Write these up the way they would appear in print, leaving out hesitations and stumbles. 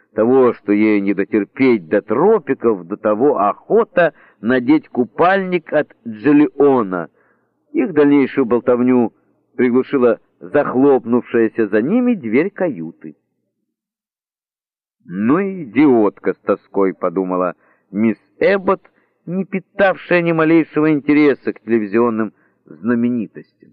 того, что ей не дотерпеть до тропиков, до того охота надеть купальник от Джиллиона. Их дальнейшую болтовню приглушила захлопнувшаяся за ними дверь каюты. «Ну и идиотка с тоской», — подумала мисс Эббот, не питавшая ни малейшего интереса к телевизионным знаменитостям.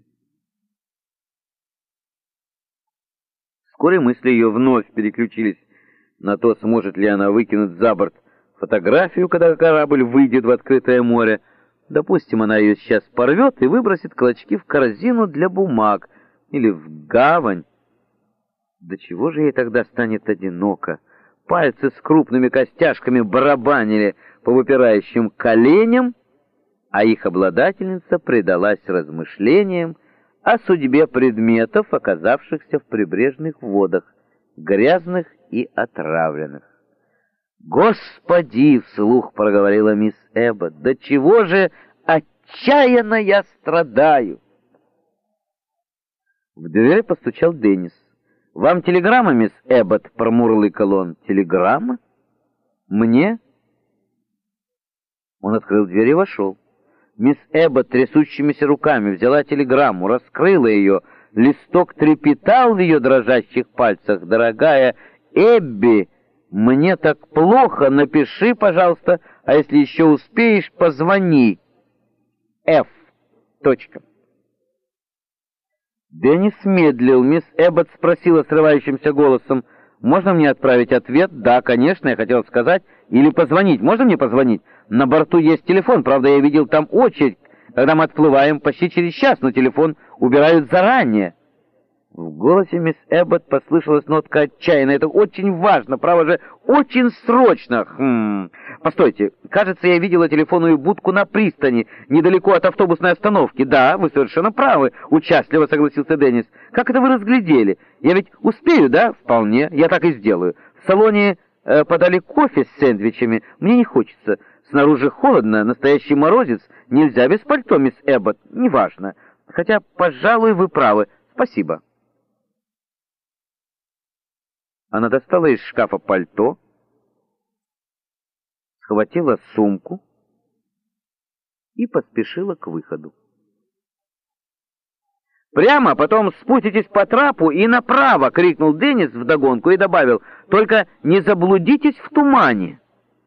Вскоре мысли ее вновь переключились на то, сможет ли она выкинуть за борт фотографию, когда корабль выйдет в открытое море. Допустим, она ее сейчас порвет и выбросит клочки в корзину для бумаг или в гавань. До чего же ей тогда станет одиноко? Пальцы с крупными костяшками барабанили по выпирающим коленям, а их обладательница предалась размышлениям о судьбе предметов, оказавшихся в прибрежных водах, грязных и отравленных. «Господи!» — вслух проговорила мисс Эббот. «Да чего же отчаянно я страдаю!» В дверь постучал Деннис. «Вам телеграмма, мисс Эббот?» — промурлыкал он. «Телеграмма? Мне?» Он открыл дверь и вошел. Мисс Эббот трясущимися руками взяла телеграмму, раскрыла ее. Листок трепетал в ее дрожащих пальцах. «Дорогая Эбби, мне так плохо, напиши, пожалуйста, а если еще успеешь, позвони. Ф. Точка». Деннис медлил. Мисс Эббот спросила срывающимся голосом: «Можно мне отправить ответ?» «Да, конечно, я хотел сказать. Или позвонить. Можно мне позвонить? На борту есть телефон. Правда, я видел там очередь, когда мы отплываем почти через час, но телефон убирают заранее». В голосе мисс Эббот послышалась нотка отчаяния. «Это очень важно, право же, очень срочно. Постойте, кажется, я видела телефонную будку на пристани, недалеко от автобусной остановки». «Да, вы совершенно правы», — участливо согласился Деннис. «Как это вы разглядели? Я ведь успею, да?» «Вполне, я так и сделаю. В салоне подали кофе с сэндвичами. Мне не хочется. Снаружи холодно, настоящий морозец. Нельзя без пальто, мисс Эббот. Неважно. Хотя, пожалуй, вы правы. Спасибо». Она достала из шкафа пальто, схватила сумку и поспешила к выходу. «Прямо, потом спуститесь по трапу и направо!» — крикнул Деннис вдогонку и добавил: «Только не заблудитесь в тумане!»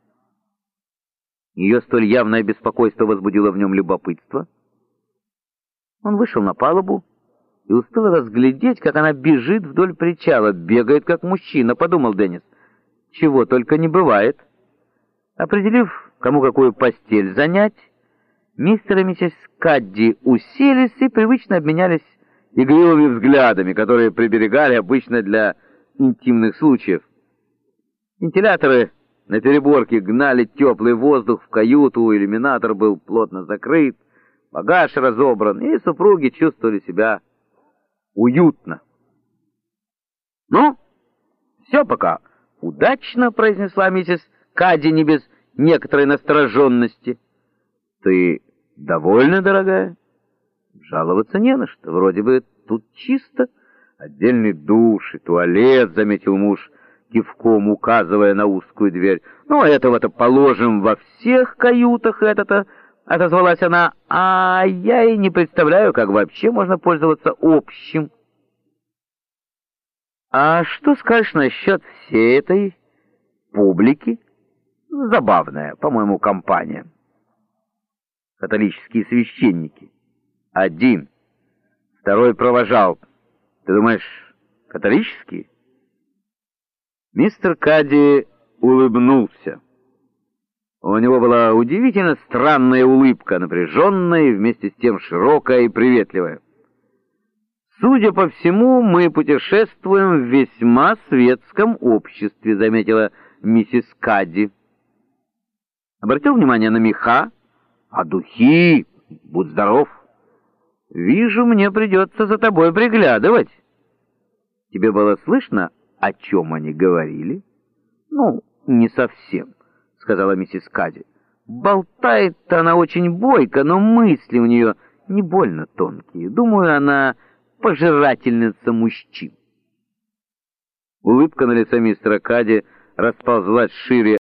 Ее столь явное беспокойство возбудило в нем любопытство. Он вышел на палубу и успел разглядеть, как она бежит вдоль причала. «Бегает, как мужчина», — подумал Деннис. «Чего только не бывает». Определив, кому какую постель занять, мистер и миссис Кадди уселись и привычно обменялись игривыми взглядами, которые приберегали обычно для интимных случаев. Вентиляторы на переборке гнали теплый воздух в каюту, иллюминатор был плотно закрыт, багаж разобран, и супруги чувствовали себя уютно. «Ну, все пока удачно», — произнесла миссис Кадди не без некоторой настороженности. «Ты довольна, дорогая?» «Жаловаться не на что. Вроде бы тут чисто. Отдельный душ и туалет», — заметил муж, кивком указывая на узкую дверь. «Ну, этого-то положим во всех каютах, это-то», — отозвалась она. «А я и не представляю, как вообще можно пользоваться общим». «А что скажешь насчет всей этой публики? Забавная, по-моему, компания. Католические священники. Один. Второй провожал. Ты думаешь, католические?» Мистер Кадди улыбнулся. У него была удивительно странная улыбка, напряженная и вместе с тем широкая и приветливая. «Судя по всему, мы путешествуем в весьма светском обществе», — заметила миссис Кадди. Обратил внимание на меха, а духи, будь здоров. «Вижу, мне придется за тобой приглядывать. Тебе было слышно, о чем они говорили?» «Ну, не совсем», — сказала миссис Кадди. «Болтает-то она очень бойко, но мысли у нее не больно тонкие. Думаю, она пожирательница мужчин». Улыбка на лице мистера Кадди расползлась шире